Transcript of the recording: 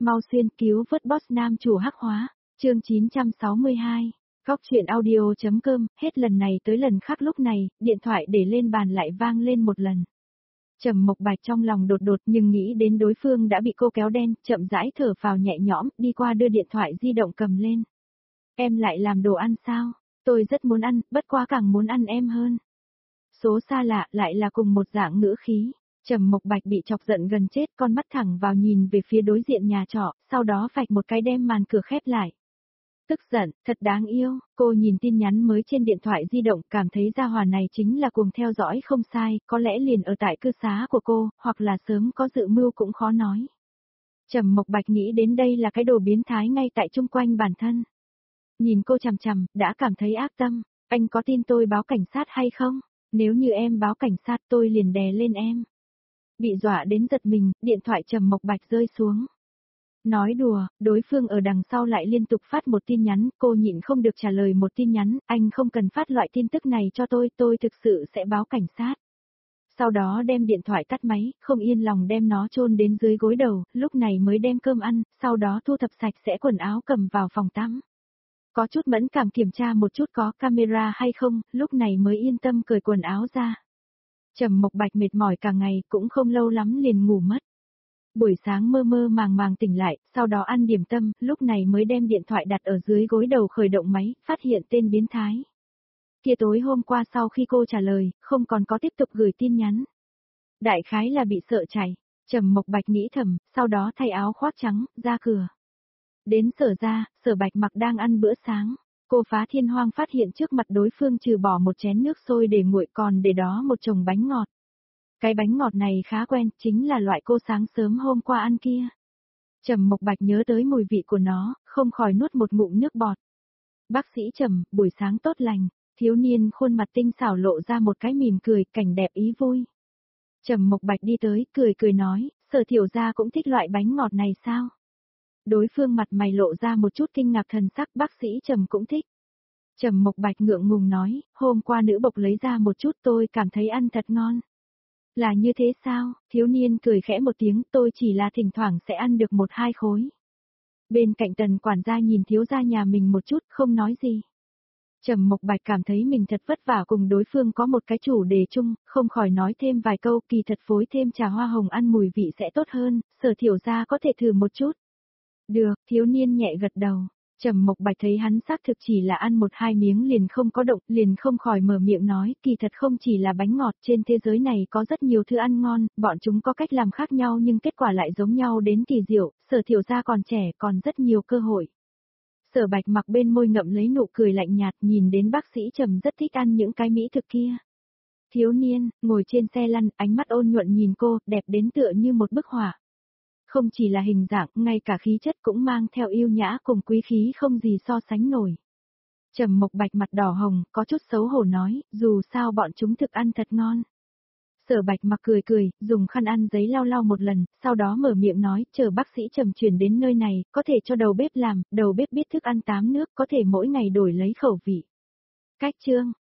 Mau xuyên cứu vớt boss nam chủ hắc hóa, chương 962. Góc truyện audio.com, hết lần này tới lần khác lúc này, điện thoại để lên bàn lại vang lên một lần. Trầm Mộc Bạch trong lòng đột đột nhưng nghĩ đến đối phương đã bị cô kéo đen, chậm rãi thở vào nhẹ nhõm, đi qua đưa điện thoại di động cầm lên. Em lại làm đồ ăn sao? Tôi rất muốn ăn, bất quá càng muốn ăn em hơn. Số xa lạ lại là cùng một dạng ngữ khí. Trầm Mộc Bạch bị chọc giận gần chết, con mắt thẳng vào nhìn về phía đối diện nhà trọ, sau đó phạch một cái đem màn cửa khép lại. Tức giận, thật đáng yêu, cô nhìn tin nhắn mới trên điện thoại di động, cảm thấy gia hỏa này chính là cuồng theo dõi không sai, có lẽ liền ở tại cư xá của cô, hoặc là sớm có dự mưu cũng khó nói. Trầm Mộc Bạch nghĩ đến đây là cái đồ biến thái ngay tại chung quanh bản thân. Nhìn cô chằm chằm, đã cảm thấy ác tâm, anh có tin tôi báo cảnh sát hay không? Nếu như em báo cảnh sát tôi liền đè lên em. Bị dọa đến giật mình, điện thoại Trầm Mộc Bạch rơi xuống. Nói đùa, đối phương ở đằng sau lại liên tục phát một tin nhắn, cô nhịn không được trả lời một tin nhắn, anh không cần phát loại tin tức này cho tôi thực sự sẽ báo cảnh sát. Sau đó đem điện thoại tắt máy, không yên lòng đem nó chôn đến dưới gối đầu, lúc này mới đem cơm ăn, sau đó thu thập sạch sẽ quần áo cầm vào phòng tắm. Có chút mẫn cảm kiểm tra một chút có camera hay không, lúc này mới yên tâm cởi quần áo ra. Trầm Mộc Bạch mệt mỏi cả ngày, cũng không lâu lắm liền ngủ mất. Buổi sáng mơ mơ màng màng tỉnh lại, sau đó ăn điểm tâm, lúc này mới đem điện thoại đặt ở dưới gối đầu khởi động máy, phát hiện tên biến thái. Kia tối hôm qua sau khi cô trả lời, không còn có tiếp tục gửi tin nhắn. Đại khái là bị sợ chạy, Trầm Mộc Bạch nghĩ thầm, sau đó thay áo khoác trắng, ra cửa. Đến Sở ra, Sở Bạch Mặc đang ăn bữa sáng. Cô phá thiên hoang phát hiện trước mặt đối phương trừ bỏ một chén nước sôi để nguội còn để đó một chồng bánh ngọt. Cái bánh ngọt này khá quen, chính là loại cô sáng sớm hôm qua ăn kia. Trầm Mộc Bạch nhớ tới mùi vị của nó, không khỏi nuốt một ngụm nước bọt. Bác sĩ Trầm, buổi sáng tốt lành, thiếu niên khuôn mặt tinh xảo lộ ra một cái mỉm cười, cảnh đẹp ý vui. Trầm Mộc Bạch đi tới, cười nói, Sở Thiểu gia cũng thích loại bánh ngọt này sao? Đối phương mặt mày lộ ra một chút kinh ngạc thần sắc, bác sĩ Trầm cũng thích. Trầm Mộc Bạch ngượng ngùng nói, hôm qua nữ bộc lấy ra một chút tôi cảm thấy ăn thật ngon. Là như thế sao? Thiếu niên cười khẽ một tiếng, tôi chỉ là thỉnh thoảng sẽ ăn được 1-2 khối. Bên cạnh Tần quản gia nhìn thiếu gia nhà mình một chút, không nói gì. Trầm Mộc Bạch cảm thấy mình thật vất vả cùng đối phương có một cái chủ đề chung, không khỏi nói thêm vài câu, kỳ thật phối thêm trà hoa hồng ăn mùi vị sẽ tốt hơn, Sở Thiểu gia có thể thử một chút. Được, thiếu niên nhẹ gật đầu. Trầm Mộc Bạch thấy hắn xác thực chỉ là ăn 1-2 miếng liền không có động, liền không khỏi mở miệng nói, kỳ thật không chỉ là bánh ngọt, trên thế giới này có rất nhiều thứ ăn ngon, bọn chúng có cách làm khác nhau nhưng kết quả lại giống nhau đến kỳ diệu, Sở Thiểu gia còn trẻ, còn rất nhiều cơ hội. Sở Bạch Mặc bên môi ngậm lấy nụ cười lạnh nhạt, nhìn đến bác sĩ Trầm rất thích ăn những cái mỹ thực kia. Thiếu niên, ngồi trên xe lăn, ánh mắt ôn nhuận nhìn cô, đẹp đến tựa như một bức họa. Không chỉ là hình dạng, ngay cả khí chất cũng mang theo yêu nhã cùng quý khí không gì so sánh nổi. Trầm Mộc Bạch mặt đỏ hồng, có chút xấu hổ nói, dù sao bọn chúng thực ăn thật ngon. Sở Bạch Mặc cười, dùng khăn ăn giấy lau lau một lần, sau đó mở miệng nói, chờ bác sĩ Trầm chuyển đến nơi này, có thể cho đầu bếp làm, đầu bếp biết thức ăn 8 nước, có thể mỗi ngày đổi lấy khẩu vị. Cách chương,